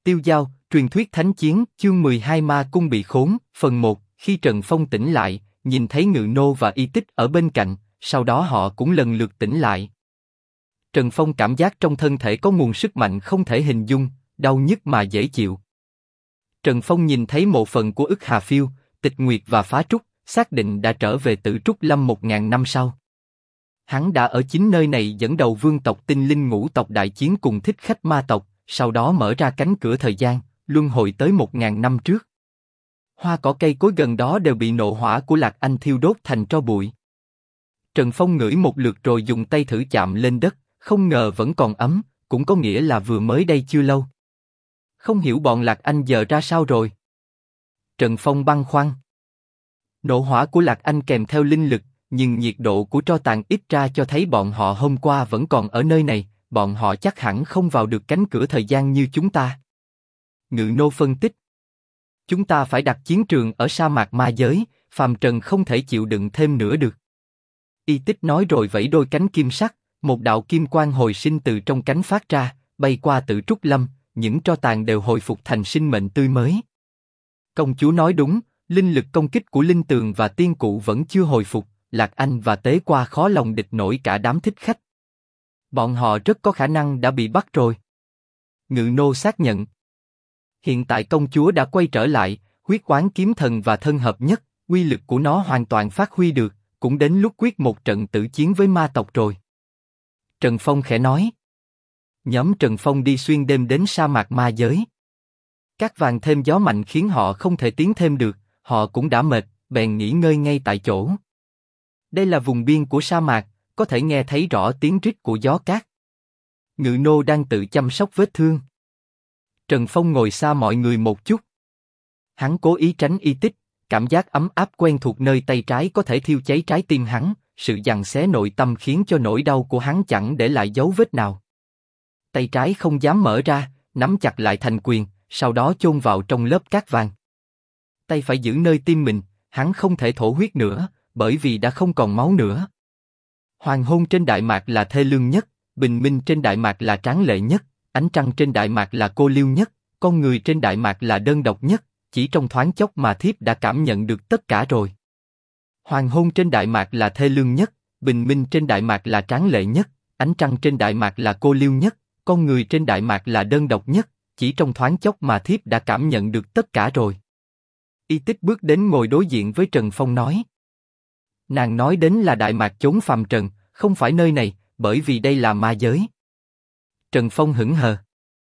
Tiêu Dao, truyền thuyết thánh chiến, chương 12 Ma Cung bị khốn, phần 1, khi Trần Phong tỉnh lại, nhìn thấy Ngự Nô và Y Tích ở bên cạnh, sau đó họ cũng lần lượt tỉnh lại. Trần Phong cảm giác trong thân thể có nguồn sức mạnh không thể hình dung, đau nhức mà dễ chịu. Trần Phong nhìn thấy mộ phần của Ức Hà Phiêu, Tịch Nguyệt và Phá Trúc, xác định đã trở về Tử Trúc Lâm 1000 năm sau. Hắn đã ở chính nơi này dẫn đầu vương tộc Tinh Linh Ngũ tộc đại chiến cùng Thích Khách ma tộc, sau đó mở ra cánh cửa thời gian, luân hồi tới 1000 năm trước. Hoa cỏ cây cối gần đó đều bị nộ hỏa của Lạc Anh thiêu đốt thành tro bụi. Trần Phong ngửi một lượt rồi dùng tay thử chạm lên đất, không ngờ vẫn còn ấm, cũng có nghĩa là vừa mới đây chưa lâu. Không hiểu bọn Lạc Anh giờ ra sao rồi? Trần Phong băn khoăn. Nộ hỏa của Lạc Anh kèm theo linh lực, nhưng nhiệt độ của tro tàn ít ra cho thấy bọn họ hôm qua vẫn còn ở nơi này, bọn họ chắc hẳn không vào được cánh cửa thời gian như chúng ta. Ngự Nô phân tích. Chúng ta phải đặt chiến trường ở sa mạc ma giới, phàm trần không thể chịu đựng thêm nữa được. Y Tích nói rồi vẫy đôi cánh kim sắc, một đạo kim quang hồi sinh từ trong cánh phát ra, bay qua Tử Trúc Lâm, những tro tàn đều hồi phục thành sinh mệnh tươi mới. Công chúa nói đúng, linh lực công kích của linh tường và tiên cụ vẫn chưa hồi phục, Lạc Anh và Tế Qua khó lòng địch nổi cả đám thích khách. Bọn họ rất có khả năng đã bị bắt rồi. Ngự Nô xác nhận. Hiện tại công chúa đã quay trở lại, huyết oán kiếm thần và thân hợp nhất, uy lực của nó hoàn toàn phát huy được, cũng đến lúc quyết một trận tử chiến với ma tộc rồi. Trần Phong khẽ nói. Nhóm Trần Phong đi xuyên đêm đến sa mạc ma giới. Cát vàng thêm gió mạnh khiến họ không thể tiến thêm được, họ cũng đã mệt, bèn nghỉ ngơi ngay tại chỗ. Đây là vùng biên của sa mạc, có thể nghe thấy rõ tiếng rít của gió cát. Ngự Nô đang tự chăm sóc vết thương. Trần Phong ngồi xa mọi người một chút. Hắn cố ý tránh Y Tích, cảm giác ấm áp quen thuộc nơi tay trái có thể thiêu cháy trái tim hắn, sự giằng xé nội tâm khiến cho nỗi đau của hắn chẳng để lại dấu vết nào. Tay trái không dám mở ra, nắm chặt lại thành quyền, sau đó chôn vào trong lớp cát vàng. Tay phải giữ nơi tim mình, hắn không thể thổ huyết nữa, bởi vì đã không còn máu nữa. Hoàng hôn trên Đại Mạc là thê lương nhất, bình minh trên Đại Mạc là tráng lệ nhất, ánh trăng trên Đại Mạc là cô liêu nhất, con người trên Đại Mạc là đơn độc nhất, chỉ trong thoáng chốc mà thiếp đã cảm nhận được tất cả rồi. Hoàng hôn trên Đại Mạc là thê lương nhất, bình minh trên Đại Mạc là tráng lệ nhất, ánh trăng trên Đại Mạc là cô liêu nhất, con người trên Đại Mạc là đơn độc nhất, chỉ trong thoáng chốc mà thiếp đã cảm nhận được tất cả rồi. Y Tích bước đến ngồi đối diện với Trần Phong nói. Nàng nói đến là Đại Mạc chốn phàm trần, không phải nơi này, bởi vì đây là ma giới. Trần Phong hững hờ.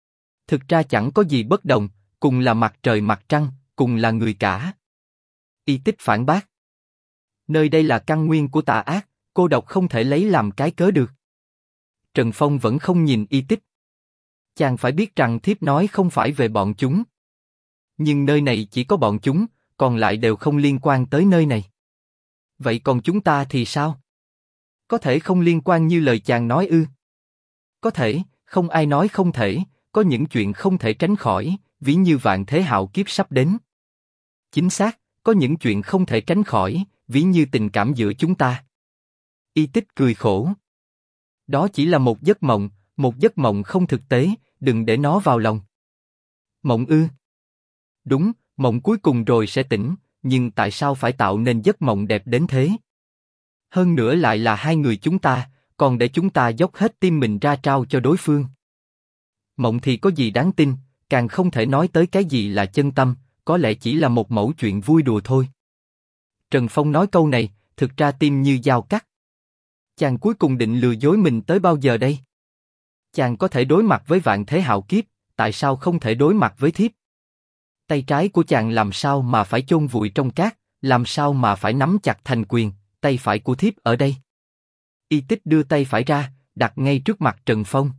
Thực ra chẳng có gì bất đồng, cùng là mặt trời mặt trăng, cùng là người cả. Y Tích phản bác. Nơi đây là căn nguyên của tà ác, cô độc không thể lấy làm cái cớ được. Trần Phong vẫn không nhìn Y Tích. Chàng phải biết rằng thiếp nói không phải về bọn chúng. Nhưng nơi này chỉ có bọn chúng, còn lại đều không liên quan tới nơi này. Vậy còn chúng ta thì sao? Có thể không liên quan như lời chàng nói ư? Có thể, không ai nói không thể, có những chuyện không thể tránh khỏi, ví như vạn thế hạo kiếp sắp đến. Chính xác, có những chuyện không thể tránh khỏi, ví như tình cảm giữa chúng ta. Y Tích cười khổ. Đó chỉ là một giấc mộng không thực tế, đừng để nó vào lòng. Mộng ư? Đúng, mộng cuối cùng rồi sẽ tỉnh, nhưng tại sao phải tạo nên giấc mộng đẹp đến thế? Hơn nữa lại là hai người chúng ta, còn để chúng ta dốc hết tim mình ra trao cho đối phương. Mộng thì có gì đáng tin, càng không thể nói tới cái gì là chân tâm, có lẽ chỉ là một mẩu chuyện vui đùa thôi. Trần Phong nói câu này, thực ra tim như dao cắt. Chàng cuối cùng định lừa dối mình tới bao giờ đây? Chàng có thể đối mặt với vạn thế hạo kiếp, tại sao không thể đối mặt với thiếp? Tay trái của chàng làm sao mà phải chôn vùi trong cát, làm sao mà phải nắm chặt thành quyền, tay phải của thiếp ở đây. Y Tích đưa tay phải ra, đặt ngay trước mặt Trần Phong.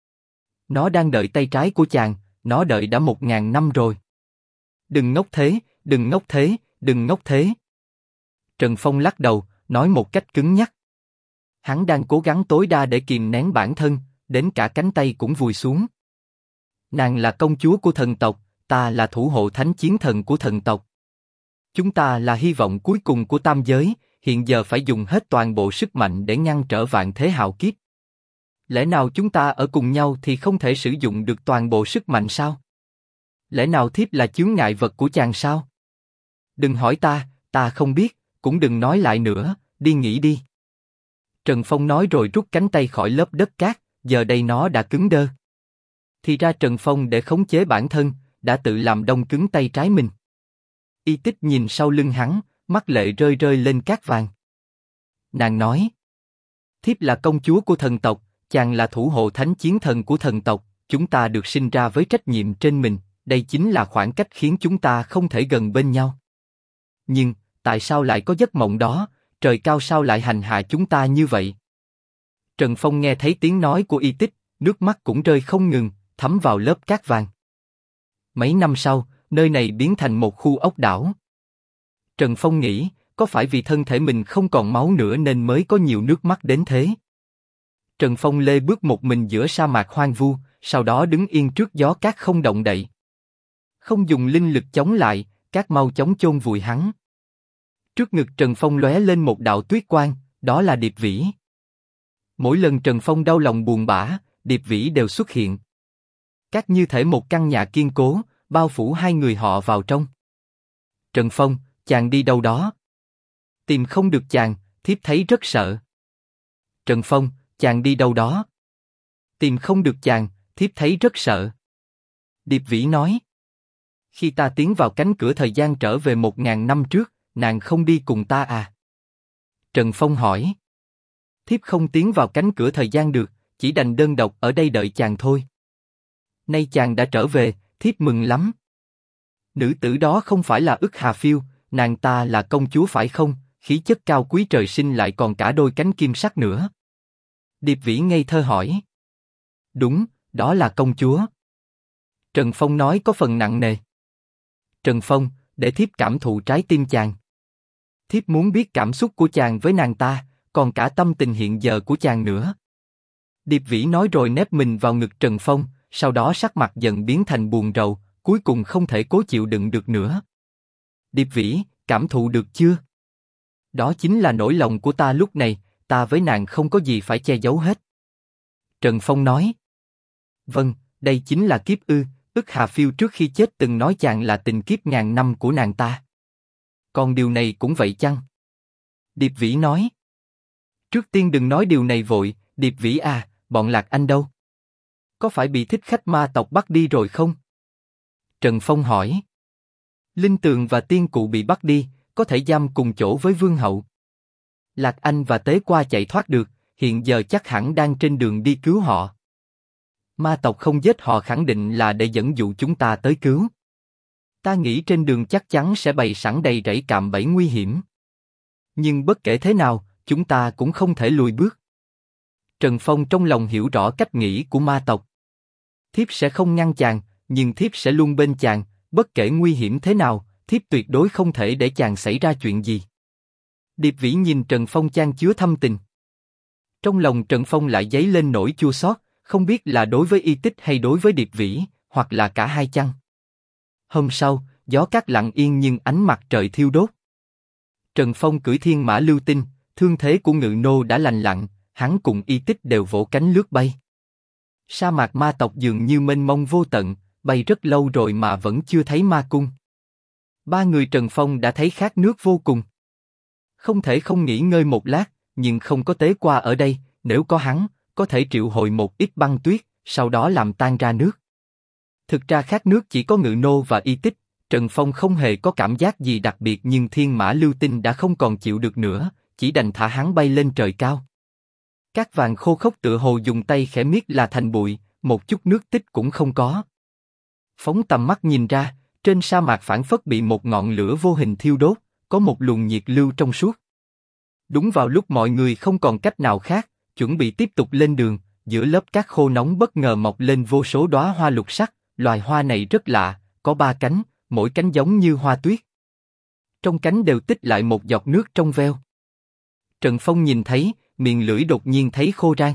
Nó đang đợi tay trái của chàng, nó đợi đã 1000 năm rồi. Đừng ngốc thế, đừng ngốc thế, đừng ngốc thế. Trần Phong lắc đầu, nói một cách cứng nhắc. Hắn đang cố gắng tối đa để kìm nén bản thân, đến cả cánh tay cũng vùi xuống. Nàng là công chúa của thần tộc, ta là thủ hộ thánh chiến thần của thần tộc. Chúng ta là hy vọng cuối cùng của tam giới, hiện giờ phải dùng hết toàn bộ sức mạnh để ngăn trở vạn thế hạo kiếp. Lẽ nào chúng ta ở cùng nhau thì không thể sử dụng được toàn bộ sức mạnh sao? Lẽ nào thiếp là chướng ngại vật của chàng sao? Đừng hỏi ta không biết, cũng đừng nói lại nữa, đi nghỉ đi. Trần Phong nói rồi rút cánh tay khỏi lớp đất cát, giờ đây nó đã cứng đơ. Thì ra Trần Phong để khống chế bản thân, đã tự làm đông cứng tay trái mình. Y Tích nhìn sau lưng hắn, mắt lệ rơi rơi lên cát vàng. Nàng nói, thiếp là công chúa của thần tộc, chàng là thủ hộ thánh chiến thần của thần tộc, chúng ta được sinh ra với trách nhiệm trên mình, đây chính là khoảng cách khiến chúng ta không thể gần bên nhau. Nhưng, tại sao lại có giấc mộng đó, trời cao sao lại hành hạ chúng ta như vậy? Trần Phong nghe thấy tiếng nói của Y Tích, nước mắt cũng rơi không ngừng, thấm vào lớp cát vàng. Mấy năm sau, nơi này biến thành một khu ốc đảo. Trần Phong nghĩ, có phải vì thân thể mình không còn máu nữa nên mới có nhiều nước mắt đến thế? Trần Phong lê bước một mình giữa sa mạc hoang vu, sau đó đứng yên trước gió cát không động đậy. Không dùng linh lực chống lại, cát mau chóng chôn vùi hắn. Trước ngực Trần Phong lóe lên một đạo tuyết quang, đó là Điệp Vĩ. Mỗi lần Trần Phong đau lòng buồn bã, Điệp Vĩ đều xuất hiện. Cát như thể một căn nhà kiên cố, bao phủ hai người họ vào trong. Trần Phong, chàng đi đâu đó? Tìm không được chàng, thiếp thấy rất sợ. Trần Phong, chàng đi đâu đó? Tìm không được chàng, thiếp thấy rất sợ. Điệp Vĩ nói. Khi ta tiến vào cánh cửa thời gian trở về 1000 năm trước, nàng không đi cùng ta à? Trần Phong hỏi. Thiếp không tiến vào cánh cửa thời gian được, chỉ đành đơn độc ở đây đợi chàng thôi. Nay chàng đã trở về, thiếp mừng lắm. Nữ tử đó không phải là Ức Hà Phiêu, nàng ta là công chúa phải không? Khí chất cao quý trời sinh lại còn cả đôi cánh kim sắc nữa. Điệp Vĩ ngây thơ hỏi. Đúng, đó là công chúa. Trần Phong nói có phần nặng nề. Trần Phong, để thiếp cảm thụ trái tim chàng. Thiếp muốn biết cảm xúc của chàng với nàng ta, còn cả tâm tình hiện giờ của chàng nữa. Điệp Vĩ nói rồi nép mình vào ngực Trần Phong, sau đó sắc mặt dần biến thành buồn rầu, cuối cùng không thể cố chịu đựng được nữa. Điệp Vĩ, cảm thụ được chưa? Đó chính là nỗi lòng của ta lúc này, ta với nàng không có gì phải che giấu hết. Trần Phong nói. Vâng, đây chính là kiếp ư, Ức Hà Phiêu trước khi chết từng nói chàng là tình kiếp ngàn năm của nàng ta. Còn điều này cũng vậy chăng? Điệp Vĩ nói. Trước tiên đừng nói điều này vội, Điệp Vĩ à, bọn Lạc Anh đâu? Có phải bị thích khách ma tộc bắt đi rồi không? Trần Phong hỏi. Linh Tường và Tiên Cụ bị bắt đi, có thể giam cùng chỗ với Vương Hậu. Lạc Anh và Tế Qua chạy thoát được, hiện giờ chắc hẳn đang trên đường đi cứu họ. Ma tộc không giết họ khẳng định là để dẫn dụ chúng ta tới cứu. Ta nghĩ trên đường chắc chắn sẽ bày sẵn đầy rẫy cạm bẫy nguy hiểm. Nhưng bất kể thế nào, chúng ta cũng không thể lùi bước. Trần Phong trong lòng hiểu rõ cách nghĩ của ma tộc. Thiếp sẽ không ngăn chàng, nhưng thiếp sẽ luôn bên chàng, bất kể nguy hiểm thế nào, thiếp tuyệt đối không thể để chàng xảy ra chuyện gì. Điệp Vĩ nhìn Trần Phong chan chứa thâm tình. Trong lòng Trần Phong lại dấy lên nỗi chua xót, không biết là đối với Y Tích hay đối với Điệp Vĩ, hoặc là cả hai chăng. Hôm sau, gió cát lặng yên nhưng ánh mặt trời thiêu đốt. Trần Phong cưỡi thiên mã lưu tinh, thương thế của Ngự Nô đã lành lặn, hắn cùng Y Tích đều vỗ cánh lướt bay. Sa mạc ma tộc dường như mênh mông vô tận, bay rất lâu rồi mà vẫn chưa thấy ma cung. Ba người Trần Phong đã thấy khát nước vô cùng. Không thể không nghỉ ngơi một lát, nhưng không có Tế Qua ở đây, nếu có hắn, có thể triệu hồi một ít băng tuyết, sau đó làm tan ra nước. Thực ra khát nước chỉ có Ngự Nô và Y Tích, Trần Phong không hề có cảm giác gì đặc biệt nhưng thiên mã lưu tinh đã không còn chịu được nữa, chỉ đành thả hắn bay lên trời cao. Cát vàng khô khốc tựa hồ dùng tay khẽ miết là thành bụi, một chút nước tích cũng không có. Phóng tầm mắt nhìn ra, trên sa mạc phảng phất bị một ngọn lửa vô hình thiêu đốt, có một luồng nhiệt lưu trong suốt. Đúng vào lúc mọi người không còn cách nào khác, chuẩn bị tiếp tục lên đường, giữa lớp cát khô nóng bất ngờ mọc lên vô số đóa hoa lục sắc, loài hoa này rất lạ, có 3 cánh, mỗi cánh giống như hoa tuyết. Trong cánh đều tích lại một giọt nước trong veo. Trần Phong nhìn thấy, miệng lưỡi đột nhiên thấy khô rang.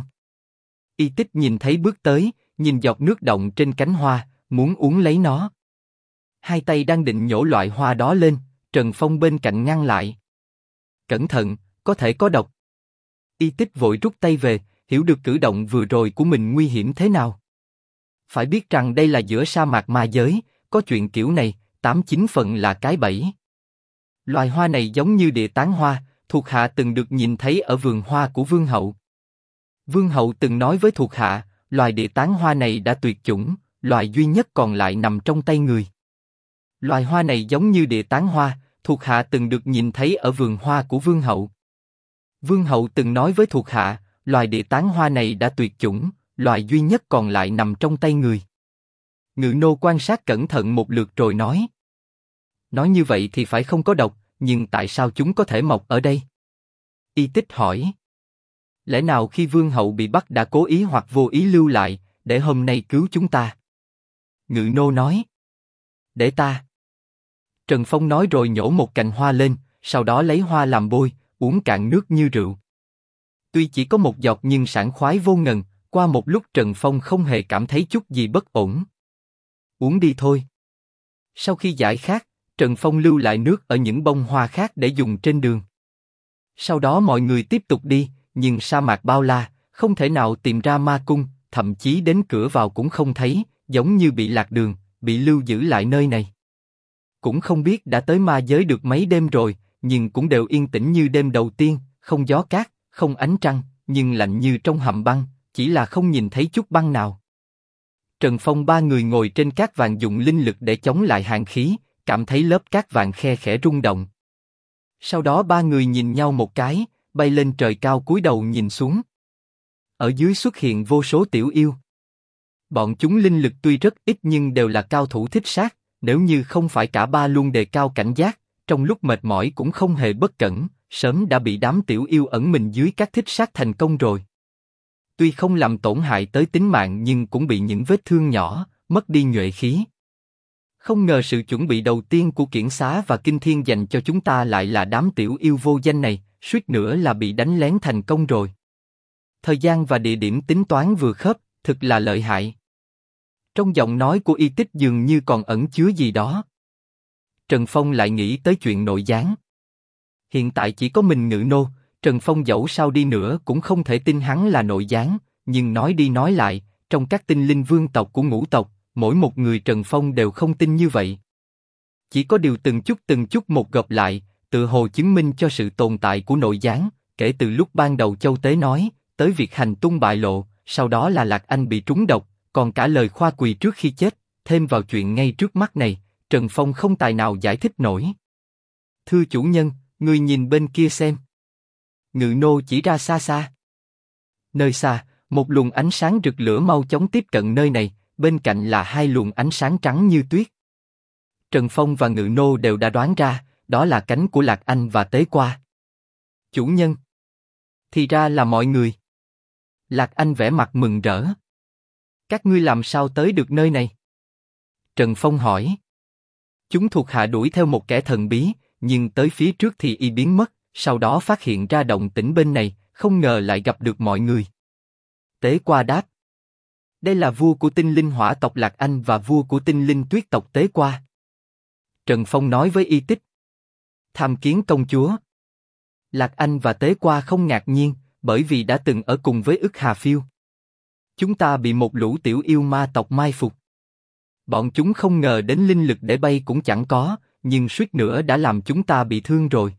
Y Tích nhìn thấy bước tới, nhìn giọt nước động trên cánh hoa, muốn uống lấy nó. Hai tay đang định nhổ loại hoa đó lên, Trần Phong bên cạnh ngăn lại. Cẩn thận, có thể có độc. Y Tích vội rút tay về, hiểu được cử động vừa rồi của mình nguy hiểm thế nào. Phải biết rằng đây là giữa sa mạc ma giới, có chuyện kiểu này, 8-9 phần là cái bẫy. Loài hoa này giống như địa tán hoa, thuộc hạ từng được nhìn thấy ở vườn hoa của vương hậu. Vương hậu từng nói với thuộc hạ, loài địa tán hoa này đã tuyệt chủng, loài duy nhất còn lại nằm trong tay người. Loài hoa này giống như địa tán hoa, thuộc hạ từng được nhìn thấy ở vườn hoa của vương hậu. Vương hậu từng nói với thuộc hạ, loài địa tán hoa này đã tuyệt chủng, loài duy nhất còn lại nằm trong tay người. Ngự nô quan sát cẩn thận một lượt rồi nói. Nói như vậy thì phải không có độc, nhưng tại sao chúng có thể mọc ở đây? Y Tích hỏi. Lẽ nào khi vương hậu bị bắt đã cố ý hoặc vô ý lưu lại, để hôm nay cứu chúng ta? Ngự nô nói. Để ta. Trần Phong nói rồi nhổ một cành hoa lên, sau đó lấy hoa làm bôi, uống cạn nước như rượu. Tuy chỉ có một giọt nhưng sảng khoái vô ngần, qua một lúc Trần Phong không hề cảm thấy chút gì bất ổn. Uống đi thôi. Sau khi giải khát, Trần Phong lưu lại nước ở những bông hoa khác để dùng trên đường. Sau đó mọi người tiếp tục đi, nhưng sa mạc bao la, không thể nào tìm ra ma cung, thậm chí đến cửa vào cũng không thấy, giống như bị lạc đường, bị lưu giữ lại nơi này. Cũng không biết đã tới ma giới được mấy đêm rồi, nhưng cũng đều yên tĩnh như đêm đầu tiên, không gió cát, không ánh trăng, nhưng lạnh như trong hầm băng, chỉ là không nhìn thấy chút băng nào. Trần Phong ba người ngồi trên cát vàng dùng linh lực để chống lại hàn khí, cảm thấy lớp cát vàng khe khẽ rung động. Sau đó ba người nhìn nhau một cái, bay lên trời cao cúi đầu nhìn xuống. Ở dưới xuất hiện vô số tiểu yêu. Bọn chúng linh lực tuy rất ít nhưng đều là cao thủ thích sát, nếu như không phải cả ba luôn đề cao cảnh giác, trong lúc mệt mỏi cũng không hề bất cẩn, sớm đã bị đám tiểu yêu ẩn mình dưới các thích sát thành công rồi. Tuy không làm tổn hại tới tính mạng nhưng cũng bị những vết thương nhỏ, mất đi nhuệ khí. Không ngờ sự chuẩn bị đầu tiên của Kiển Xá và Kinh Thiên dành cho chúng ta lại là đám tiểu yêu vô danh này, suýt nữa là bị đánh lén thành công rồi. Thời gian và địa điểm tính toán vừa khớp, thực là lợi hại. Trong giọng nói của Y Tích dường như còn ẩn chứa gì đó. Trần Phong lại nghĩ tới chuyện nội gián. Hiện tại chỉ có mình Ngự nô, Trần Phong dẫu sao đi nữa cũng không thể tin hắn là nội gián, nhưng nói đi nói lại, trong các tinh linh vương tộc của ngũ tộc, mỗi một người Trần Phong đều không tin như vậy. Chỉ có điều từng chút một gộp lại, tự hồ chứng minh cho sự tồn tại của nội gián, kể từ lúc ban đầu Châu Tế nói, tới việc hành tung bại lộ, sau đó là Lạc Anh bị trúng độc, còn cả lời khoa quỳ trước khi chết, thêm vào chuyện ngay trước mắt này, Trần Phong không tài nào giải thích nổi. Thưa chủ nhân, người nhìn bên kia xem. Ngự nô chỉ ra xa xa. Nơi xa, một luồng ánh sáng rực lửa mau chóng tiếp cận nơi này, bên cạnh là hai luồng ánh sáng trắng như tuyết. Trần Phong và Ngự nô đều đã đoán ra, đó là cánh của Lạc Anh và Tế Qua. Chủ nhân. Thì ra là mọi người. Lạc Anh vẻ mặt mừng rỡ. Các ngươi làm sao tới được nơi này? Trần Phong hỏi. Chúng thuộc hạ đuổi theo một kẻ thần bí, nhưng tới phía trước thì y biến mất, sau đó phát hiện ra động tĩnh bên này, không ngờ lại gặp được mọi người. Tế Qua đáp. Đây là vua của tinh linh hỏa tộc Lạc Anh và vua của tinh linh tuyết tộc Tế Qua. Trần Phong nói với Y Tích. Tham kiến công chúa. Lạc Anh và Tế Qua không ngạc nhiên, bởi vì đã từng ở cùng với Ức Hà Phiêu. Chúng ta bị một lũ tiểu yêu ma tộc mai phục. Bọn chúng không ngờ đến linh lực để bay cũng chẳng có, nhưng suýt nữa đã làm chúng ta bị thương rồi.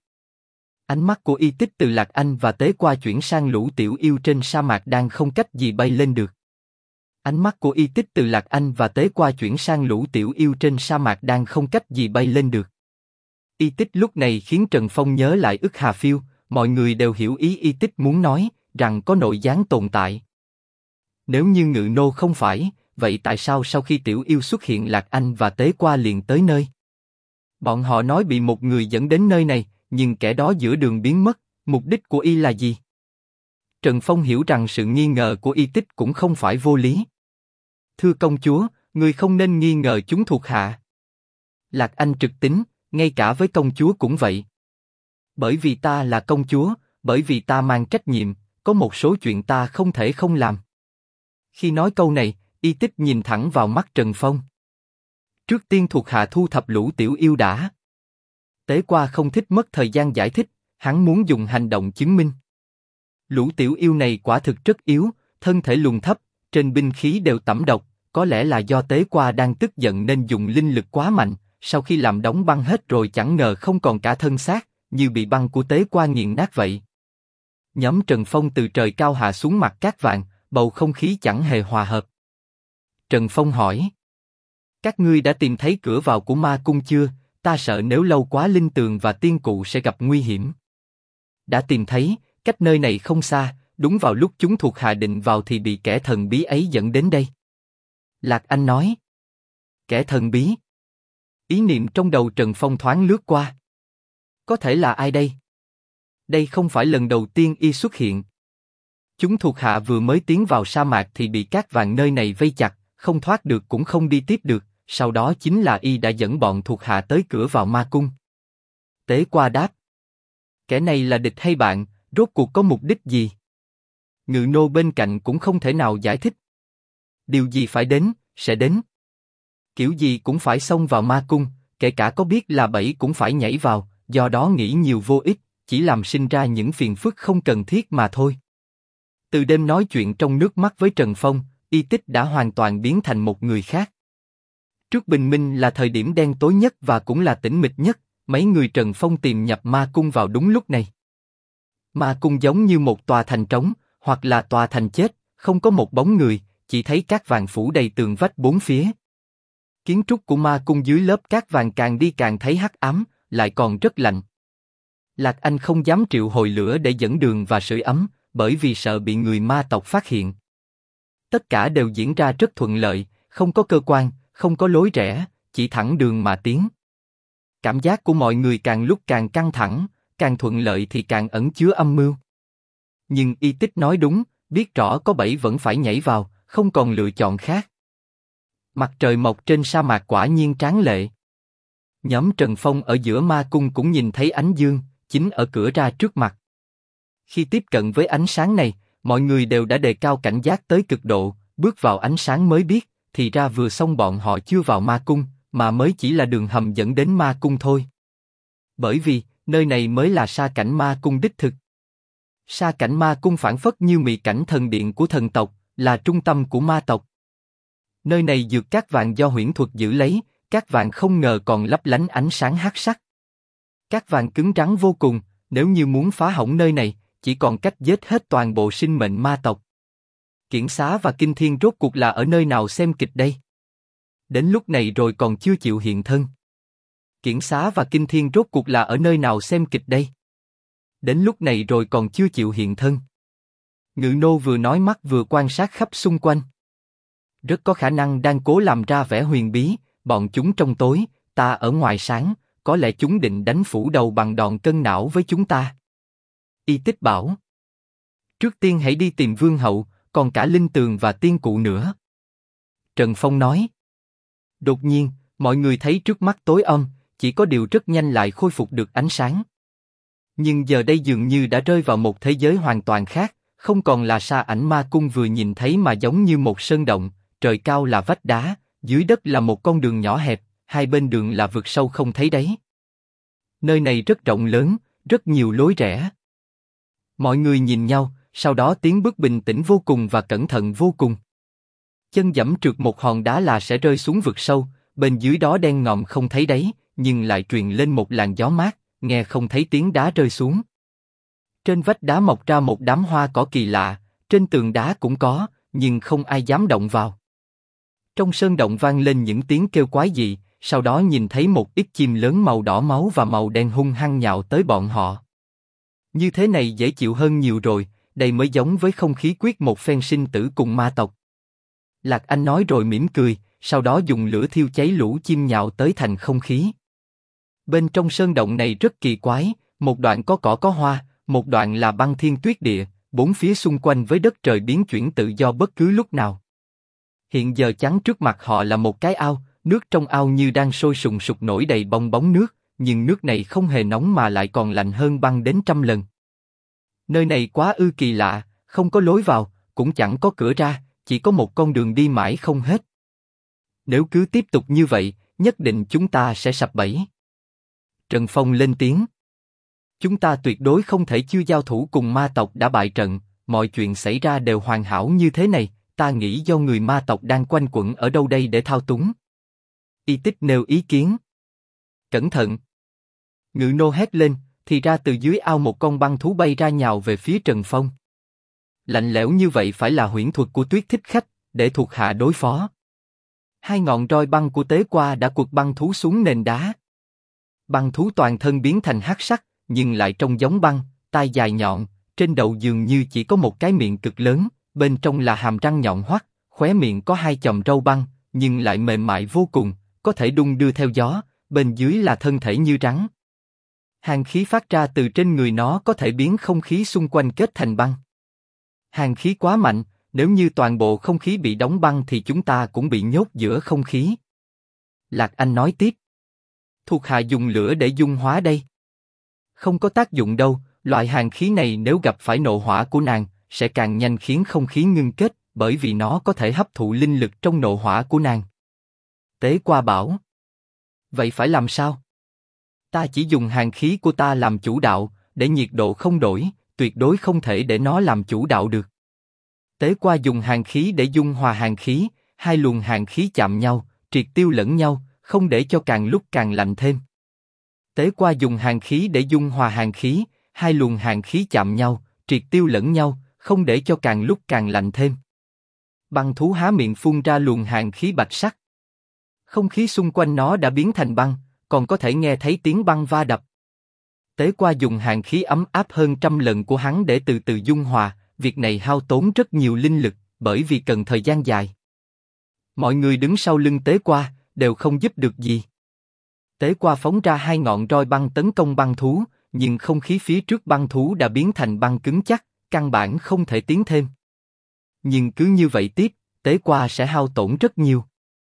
Ánh mắt của Y Tích từ Lạc Anh và Tế Qua chuyển sang lũ tiểu yêu trên sa mạc đang không cách gì bay lên được. Ánh mắt của Y Tích từ Lạc Anh và Tế Qua chuyển sang lũ tiểu yêu trên sa mạc đang không cách gì bay lên được. Y Tích lúc này khiến Trần Phong nhớ lại Ức Hà Phiêu, mọi người đều hiểu ý Y Tích muốn nói, rằng có nội gián tồn tại. Nếu như Ngự nô không phải, vậy tại sao sau khi tiểu yêu xuất hiện Lạc Anh và Tế Qua liền tới nơi? Bọn họ nói bị một người dẫn đến nơi này, nhưng kẻ đó giữa đường biến mất, mục đích của y là gì? Trần Phong hiểu rằng sự nghi ngờ của Y Tích cũng không phải vô lý. Thưa công chúa, người không nên nghi ngờ chúng thuộc hạ. Lạc Anh trực tín, ngay cả với công chúa cũng vậy. Bởi vì ta là công chúa, bởi vì ta mang trách nhiệm, có một số chuyện ta không thể không làm. Khi nói câu này, Y Tích nhìn thẳng vào mắt Trần Phong. Trước tiên thuộc hạ thu thập lũ tiểu yêu đã. Tế Qua không thích mất thời gian giải thích, hắn muốn dùng hành động chứng minh. Lũ tiểu yêu này quả thực rất yếu, thân thể lùn thấp, trên binh khí đều tẩm độc, có lẽ là do Tế Qua đang tức giận nên dùng linh lực quá mạnh, sau khi làm đóng băng hết rồi chẳng ngờ không còn cả thân xác, như bị băng của Tế Qua nghiền nát vậy. Nhóm Trần Phong từ trời cao hạ xuống mặt cát vàng, bầu không khí chẳng hề hòa hợp. Trần Phong hỏi: các ngươi đã tìm thấy cửa vào của ma cung chưa? Ta sợ nếu lâu quá linh tường và tiên cụ sẽ gặp nguy hiểm. Đã tìm thấy, cách nơi này không xa, đúng vào lúc chúng thuộc hạ định vào thì bị kẻ thần bí ấy dẫn đến đây. Lạc Anh nói. Kẻ thần bí? Ý niệm trong đầu Trần Phong thoáng lướt qua. Có thể là ai đây? Đây không phải lần đầu tiên y xuất hiện. Chúng thuộc hạ vừa mới tiến vào sa mạc thì bị cát vàng nơi này vây chặt, không thoát được cũng không đi tiếp được, sau đó chính là y đã dẫn bọn thuộc hạ tới cửa vào ma cung. Tế Qua đáp. Kẻ này là địch hay bạn, rốt cuộc có mục đích gì? Ngự nô bên cạnh cũng không thể nào giải thích. Điều gì phải đến, sẽ đến. Kiểu gì cũng phải xông vào ma cung, kể cả có biết là bẫy cũng phải nhảy vào, do đó nghĩ nhiều vô ích, chỉ làm sinh ra những phiền phức không cần thiết mà thôi. Từ đêm nói chuyện trong nước mắt với Trần Phong, Y Tích đã hoàn toàn biến thành một người khác. Trước bình minh là thời điểm đen tối nhất và cũng là tĩnh mịch nhất, mấy người Trần Phong tìm nhập ma cung vào đúng lúc này. Ma cung giống như một tòa thành trống, hoặc là tòa thành chết, không có một bóng người, chỉ thấy cát vàng phủ đầy tường vách bốn phía. Kiến trúc của ma cung dưới lớp cát vàng càng đi càng thấy hắc ám, lại còn rất lạnh. Lạc Anh không dám triệu hồi lửa để dẫn đường và sưởi ấm, bởi vì sợ bị người ma tộc phát hiện. Tất cả đều diễn ra rất thuận lợi, không có cơ quan, không có lối rẽ, chỉ thẳng đường mà tiến. Cảm giác của mọi người càng lúc càng căng thẳng, càng thuận lợi thì càng ẩn chứa âm mưu. Nhưng Y Tích nói đúng, biết rõ có bẫy vẫn phải nhảy vào, không còn lựa chọn khác. Mặt trời mọc trên sa mạc quả nhiên tráng lệ. Nhóm Trần Phong ở giữa ma cung cũng nhìn thấy ánh dương, chính ở cửa ra trước mặt. Khi tiếp cận với ánh sáng này, mọi người đều đã đề cao cảnh giác tới cực độ, bước vào ánh sáng mới biết, thì ra vừa xong bọn họ chưa vào ma cung, mà mới chỉ là đường hầm dẫn đến ma cung thôi. Bởi vì, nơi này mới là sa cảnh ma cung đích thực. Sa cảnh ma cung phảng phất như mị cảnh thần điện của thần tộc, là trung tâm của ma tộc. Nơi này dược cát vàng do huyễn thuật giữ lấy, cát vàng không ngờ còn lấp lánh ánh sáng hắc sắc. Cát vàng cứng rắn vô cùng, nếu như muốn phá hỏng nơi này, chỉ còn cách giết hết toàn bộ sinh mệnh ma tộc. Kiển Xá và Kinh Thiên rốt cuộc là ở nơi nào xem kịch đây? Đến lúc này rồi còn chưa chịu hiện thân. Kiển Xá và Kinh Thiên rốt cuộc là ở nơi nào xem kịch đây? Đến lúc này rồi còn chưa chịu hiện thân. Ngự nô vừa nói mắt vừa quan sát khắp xung quanh. Rất có khả năng đang cố làm ra vẻ huyền bí, bọn chúng trong tối, ta ở ngoài sáng, có lẽ chúng định đánh phủ đầu bằng đòn cân não với chúng ta. Y Tích bảo. Trước tiên hãy đi tìm Vương Hậu, còn cả Linh Tường và Tiên Cụ nữa. Trần Phong nói. Đột nhiên, mọi người thấy trước mắt tối om, chỉ có điều rất nhanh lại khôi phục được ánh sáng. Nhưng giờ đây dường như đã rơi vào một thế giới hoàn toàn khác, không còn là sa ảnh ma cung vừa nhìn thấy mà giống như một sơn động, trời cao là vách đá, dưới đất là một con đường nhỏ hẹp, hai bên đường là vực sâu không thấy đáy. Nơi này rất rộng lớn, rất nhiều lối rẽ. Mọi người nhìn nhau, sau đó tiến bước bình tĩnh vô cùng và cẩn thận vô cùng. Chân giẫm trượt một hòn đá là sẽ rơi xuống vực sâu, bên dưới đó đen ngòm không thấy đáy, nhưng lại truyền lên một làn gió mát, nghe không thấy tiếng đá rơi xuống. Trên vách đá mọc ra một đám hoa cỏ kỳ lạ, trên tường đá cũng có, nhưng không ai dám động vào. Trong sơn động vang lên những tiếng kêu quái dị, sau đó nhìn thấy một ít chim lớn màu đỏ máu và màu đen hung hăng nhào tới bọn họ. Như thế này dễ chịu hơn nhiều rồi, đây mới giống với không khí quyết một phen sinh tử cùng ma tộc. Lạc Anh nói rồi mỉm cười, sau đó dùng lửa thiêu cháy lũ chim nhào tới thành không khí. Bên trong sơn động này rất kỳ quái, một đoạn có cỏ có hoa, một đoạn là băng thiên tuyết địa, bốn phía xung quanh với đất trời biến chuyển tự do bất cứ lúc nào. Hiện giờ chắn trước mặt họ là một cái ao, nước trong ao như đang sôi sùng sục nổi đầy bong bóng nước, nhưng nước này không hề nóng mà lại còn lạnh hơn băng đến 100 lần. Nơi này quá ư kỳ lạ, không có lối vào, cũng chẳng có cửa ra, chỉ có một con đường đi mãi không hết. Nếu cứ tiếp tục như vậy, nhất định chúng ta sẽ sập bẫy. Trần Phong lên tiếng. Chúng ta tuyệt đối không thể chưa giao thủ cùng ma tộc đã bại trận, mọi chuyện xảy ra đều hoàn hảo như thế này, ta nghĩ do người ma tộc đang quanh quẩn ở đâu đây để thao túng. Y Tích nêu ý kiến. Cẩn thận! Ngự nô hét lên, thì ra từ dưới ao một con băng thú bay ra nhào về phía Trần Phong. Lạnh lẽo như vậy phải là huyễn thuật của Tuyết Thích Khách, để thuộc hạ đối phó. Hai ngọn roi băng của Tế Qua đã quật băng thú xuống nền đá. Băng thú toàn thân biến thành hắc sắc, nhưng lại trông giống băng, tai dài nhọn, trên đầu dường như chỉ có một cái miệng cực lớn, bên trong là hàm răng nhọn hoắt, khóe miệng có hai chòm râu băng, nhưng lại mềm mại vô cùng, có thể đung đưa theo gió, bên dưới là thân thể như rắn. Hàn khí phát ra từ trên người nó có thể biến không khí xung quanh kết thành băng. Hàn khí quá mạnh, nếu như toàn bộ không khí bị đóng băng thì chúng ta cũng bị nhốt giữa không khí. Lạc Anh nói tiếp. Thuộc hạ dùng lửa để dung hóa đây. Không có tác dụng đâu, loại hàn khí này nếu gặp phải nộ hỏa của nàng, sẽ càng nhanh khiến không khí ngưng kết, bởi vì nó có thể hấp thụ linh lực trong nộ hỏa của nàng. Tế Qua bảo. Vậy phải làm sao? Ta chỉ dùng hàn khí của ta làm chủ đạo, để nhiệt độ không đổi, tuyệt đối không thể để nó làm chủ đạo được. Tế Qua dùng hàn khí để dung hòa hàn khí, hai luồng hàn khí chạm nhau, triệt tiêu lẫn nhau, không để cho càng lúc càng lạnh thêm. Tế Qua dùng hàn khí để dung hòa hàn khí, hai luồng hàn khí chạm nhau, triệt tiêu lẫn nhau, không để cho càng lúc càng lạnh thêm. Băng thú há miệng phun ra luồng hàn khí bạch sắc. Không khí xung quanh nó đã biến thành băng, còn có thể nghe thấy tiếng băng va đập. Tế Qua dùng hàn khí ấm áp hơn 100 lần của hắn để từ từ dung hòa, việc này hao tốn rất nhiều linh lực, bởi vì cần thời gian dài. Mọi người đứng sau lưng Tế Qua, đều không giúp được gì. Tế Qua phóng ra hai ngọn roi băng tấn công băng thú, nhưng không khí phía trước băng thú đã biến thành băng cứng chắc, căn bản không thể tiến thêm. Nhưng cứ như vậy tiếp, Tế Qua sẽ hao tổn rất nhiều.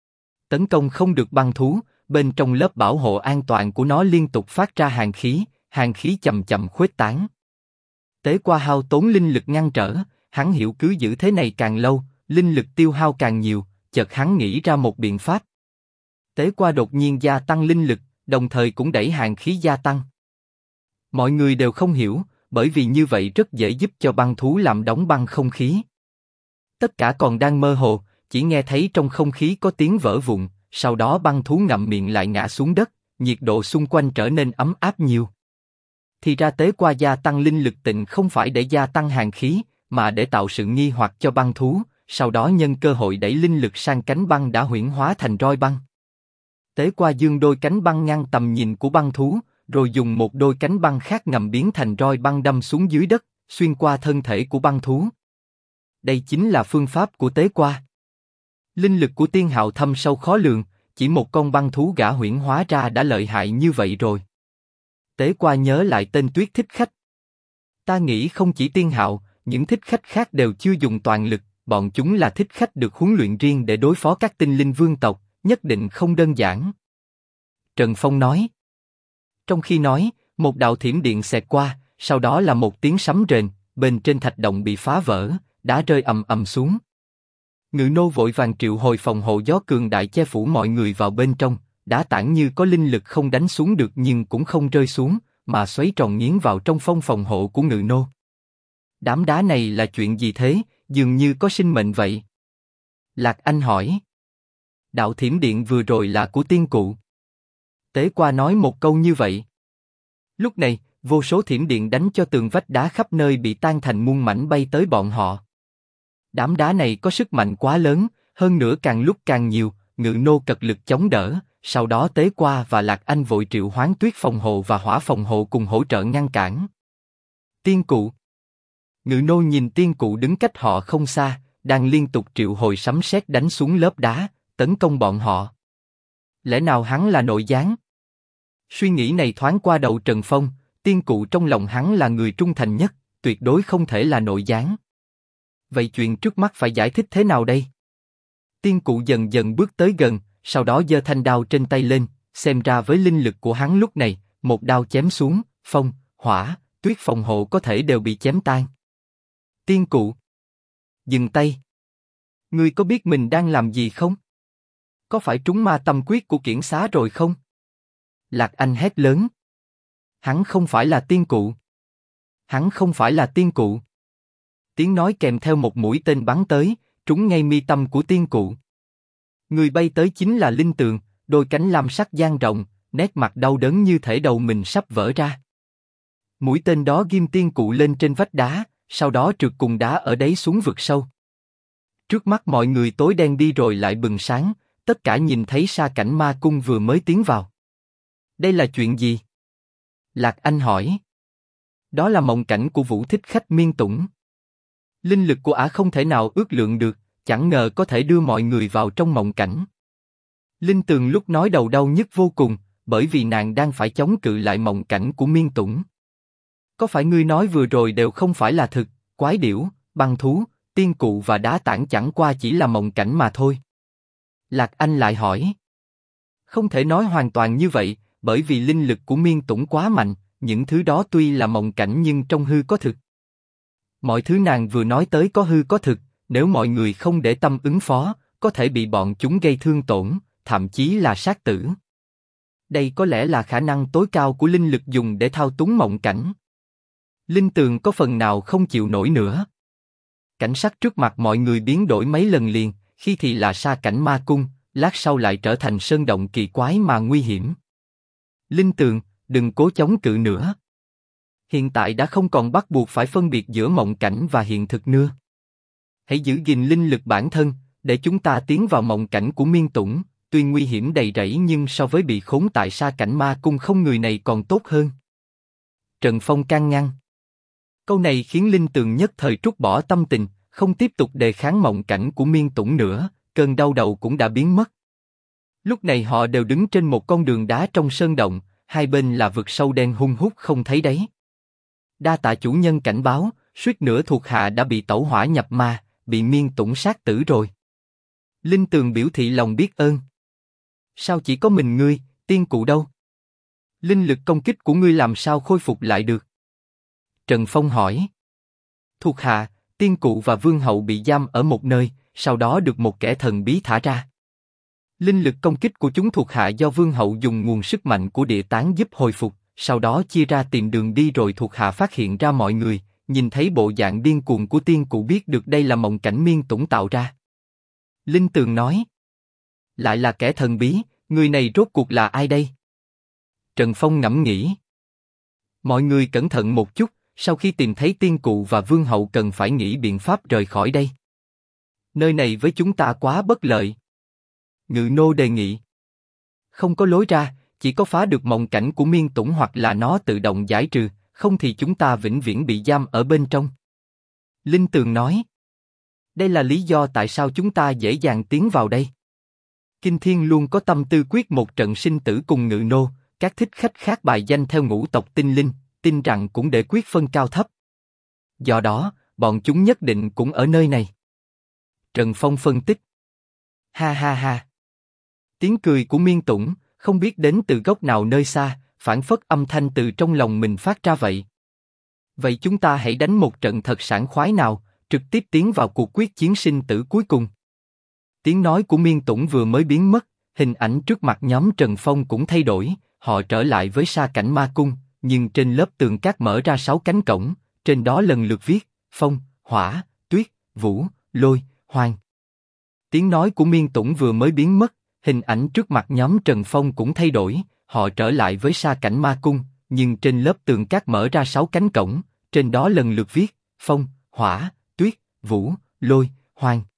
Tấn công không được băng thú, bên trong lớp bảo hộ an toàn của nó liên tục phát ra hàn khí chậm chậm khuếch tán. Tế Qua hao tốn linh lực ngăn trở, hắn hiểu cứ giữ thế này càng lâu, linh lực tiêu hao càng nhiều, chợt hắn nghĩ ra một biện pháp. Tế Qua đột nhiên gia tăng linh lực, đồng thời cũng đẩy hàn khí gia tăng. Mọi người đều không hiểu, bởi vì như vậy rất dễ giúp cho băng thú làm đóng băng không khí. Tất cả còn đang mơ hồ, chỉ nghe thấy trong không khí có tiếng vỡ vụn, sau đó băng thú ngậm miệng lại ngã xuống đất, nhiệt độ xung quanh trở nên ấm áp nhiều. Thì ra Tế Qua gia tăng linh lực tịnh không phải để gia tăng hàn khí, mà để tạo sự nghi hoặc cho băng thú, sau đó nhân cơ hội đẩy linh lực sang cánh băng đã huyễn hóa thành roi băng. Tế Qua dương đôi cánh băng ngăn tầm nhìn của băng thú, rồi dùng một đôi cánh băng khác ngầm biến thành roi băng đâm xuống dưới đất, xuyên qua thân thể của băng thú. Đây chính là phương pháp của Tế Qua. Linh lực của Tiên Hạo thâm sâu khó lường, chỉ một con băng thú gã huyễn hóa ra đã lợi hại như vậy rồi. Tế Qua nhớ lại tên Tuyết Thích Khách. Ta nghĩ không chỉ Tiên Hạo, những thích khách khác đều chưa dùng toàn lực, bọn chúng là thích khách được huấn luyện riêng để đối phó các tinh linh vương tộc, nhất định không đơn giản. Trần Phong nói. Trong khi nói, một đạo thiểm điện xẹt qua, sau đó là một tiếng sấm rền, bên trên thạch động bị phá vỡ, đá rơi ầm ầm xuống. Ngự nô vội vàng triệu hồi phòng hộ gió cường đại che phủ mọi người vào bên trong, đá tảng như có linh lực không đánh xuống được nhưng cũng không rơi xuống, mà xoáy tròn nghiến vào trong phong phòng hộ của ngự nô. Đám đá này là chuyện gì thế, dường như có sinh mệnh vậy. Lạc Anh hỏi. Đạo thiểm điện vừa rồi là của tiên cụ. Tế Qua nói một câu như vậy. Lúc này, vô số thiểm điện đánh cho tường vách đá khắp nơi bị tan thành muôn mảnh bay tới bọn họ. Đám đá này có sức mạnh quá lớn, hơn nữa càng lúc càng nhiều, ngự nô cật lực chống đỡ, sau đó Tế Qua và Lạc Anh vội triệu hoán tuyết phòng hộ và hỏa phòng hộ cùng hỗ trợ ngăn cản. Tiên cụ. Ngự nô nhìn tiên cụ đứng cách họ không xa, đang liên tục triệu hồi sấm sét đánh xuống lớp đá, tấn công bọn họ. Lẽ nào hắn là nội gián? Suy nghĩ này thoáng qua đầu Trần Phong, tiên cụ trong lòng hắn là người trung thành nhất, tuyệt đối không thể là nội gián. Vậy chuyện trước mắt phải giải thích thế nào đây? Tiên cụ dần dần bước tới gần, sau đó giơ thanh đao trên tay lên, xem ra với linh lực của hắn lúc này, một đao chém xuống, phong, hỏa, tuyết phòng hộ có thể đều bị chém tan. Tiên cụ, dừng tay. Ngươi có biết mình đang làm gì không? Có phải trúng ma tâm quyết của Kiển Xá rồi không? Lạc Anh hét lớn. Hắn không phải là tiên cụ. Hắn không phải là tiên cụ. Tiếng nói kèm theo một mũi tên bắn tới, trúng ngay mi tâm của tiên cụ. Người bay tới chính là Linh Tường, đôi cánh lam sắc dang rộng, nét mặt đau đớn như thể đầu mình sắp vỡ ra. Mũi tên đó ghim tiên cụ lên trên vách đá, sau đó trượt cùng đá ở đáy xuống vực sâu. Trước mắt mọi người tối đen đi rồi lại bừng sáng, tất cả nhìn thấy sa cảnh ma cung vừa mới tiến vào. Đây là chuyện gì? Lạc Anh hỏi. Đó là mộng cảnh của Vũ Thích Khách Miên Tũng. Linh lực của ả không thể nào ước lượng được, chẳng ngờ có thể đưa mọi người vào trong mộng cảnh. Linh Tường lúc nói đầu đau nhức vô cùng, bởi vì nàng đang phải chống cự lại mộng cảnh của Miên Tũng. Có phải ngươi nói vừa rồi đều không phải là thực, quái điểu, băng thú, tiên cụ và đá tảng chẳng qua chỉ là mộng cảnh mà thôi? Lạc Anh lại hỏi. Không thể nói hoàn toàn như vậy, bởi vì linh lực của Miên Tũng quá mạnh, những thứ đó tuy là mộng cảnh nhưng trong hư có thực. Mọi thứ nàng vừa nói tới có hư có thực, nếu mọi người không để tâm ứng phó, có thể bị bọn chúng gây thương tổn, thậm chí là sát tử. Đây có lẽ là khả năng tối cao của linh lực dùng để thao túng mộng cảnh. Linh Tường có phần nào không chịu nổi nữa. Cảnh sắc trước mặt mọi người biến đổi mấy lần liền, khi thì là sa cảnh ma cung, lát sau lại trở thành sơn động kỳ quái mà nguy hiểm. Linh Tường, đừng cố chống cự nữa. Hiện tại đã không còn bắt buộc phải phân biệt giữa mộng cảnh và hiện thực nữa. Hãy giữ gìn linh lực bản thân, để chúng ta tiến vào mộng cảnh của Miên Tũng, tuy nguy hiểm đầy rẫy nhưng so với bị khốn tại sa cảnh ma cung không người này còn tốt hơn. Trần Phong can ngăn. Câu này khiến Linh Tường nhất thời trút bỏ tâm tình, không tiếp tục đề kháng mộng cảnh của Miên Tũng nữa, cơn đau đầu cũng đã biến mất. Lúc này họ đều đứng trên một con đường đá trong sơn động, hai bên là vực sâu đen hun hút không thấy đáy. Đa tạ chủ nhân cảnh báo, suýt nữa thuộc hạ đã bị tẩu hỏa nhập ma, bị Miên Tũng sát tử rồi. Linh Tường biểu thị lòng biết ơn. Sao chỉ có mình ngươi, tiên cụ đâu? Linh lực công kích của ngươi làm sao khôi phục lại được? Trần Phong hỏi. Thuộc hạ, tiên cụ và vương hậu bị giam ở một nơi, sau đó được một kẻ thần bí thả ra. Linh lực công kích của chúng thuộc hạ do vương hậu dùng nguồn sức mạnh của địa tán giúp hồi phục, sau đó chia ra tìm đường đi rồi thuộc hạ phát hiện ra mọi người, nhìn thấy bộ dạng điên cuồng của tiên cụ biết được đây là mộng cảnh Miên Tũng tạo ra. Linh Tường nói. Lại là kẻ thần bí, người này rốt cuộc là ai đây? Trần Phong ngẫm nghĩ. Mọi người cẩn thận một chút, sau khi tìm thấy tiên cụ và vương hậu cần phải nghĩ biện pháp rời khỏi đây. Nơi này với chúng ta quá bất lợi. Ngự nô đề nghị. Không có lối ra, chỉ có phá được mộng cảnh của Miên Tũng hoặc là nó tự động giải trừ, không thì chúng ta vĩnh viễn bị giam ở bên trong. Linh Tường nói. Đây là lý do tại sao chúng ta dễ dàng tiến vào đây. Kinh Thiên luôn có tâm tư quyết một trận sinh tử cùng ngự nô, các thích khách khác bài danh theo ngũ tộc tinh linh, tin rằng cũng để quyết phân cao thấp. Do đó, bọn chúng nhất định cũng ở nơi này. Trần Phong phân tích. Ha ha ha. Tiếng cười của Miên Tũng, không biết đến từ góc nào nơi xa, phảng phất âm thanh từ trong lòng mình phát ra vậy. Vậy chúng ta hãy đánh một trận thật sảng khoái nào, trực tiếp tiến vào cuộc quyết chiến sinh tử cuối cùng. Tiếng nói của Miên Tũng vừa mới biến mất, hình ảnh trước mặt nhóm Trần Phong cũng thay đổi, họ trở lại với sa cảnh ma cung, nhưng trên lớp tường cát mở ra 6 cánh cổng, trên đó lần lượt viết, phong, hỏa, tuyết, vũ, lôi, hoàng. Tiếng nói của Miên Tũng vừa mới biến mất, hình ảnh trước mặt nhóm Trần Phong cũng thay đổi, họ trở lại với sa cảnh ma cung, nhưng trên lớp tường cát mở ra 6 cánh cổng, trên đó lần lượt viết, phong, hỏa, tuyết, vũ, lôi, hoàng.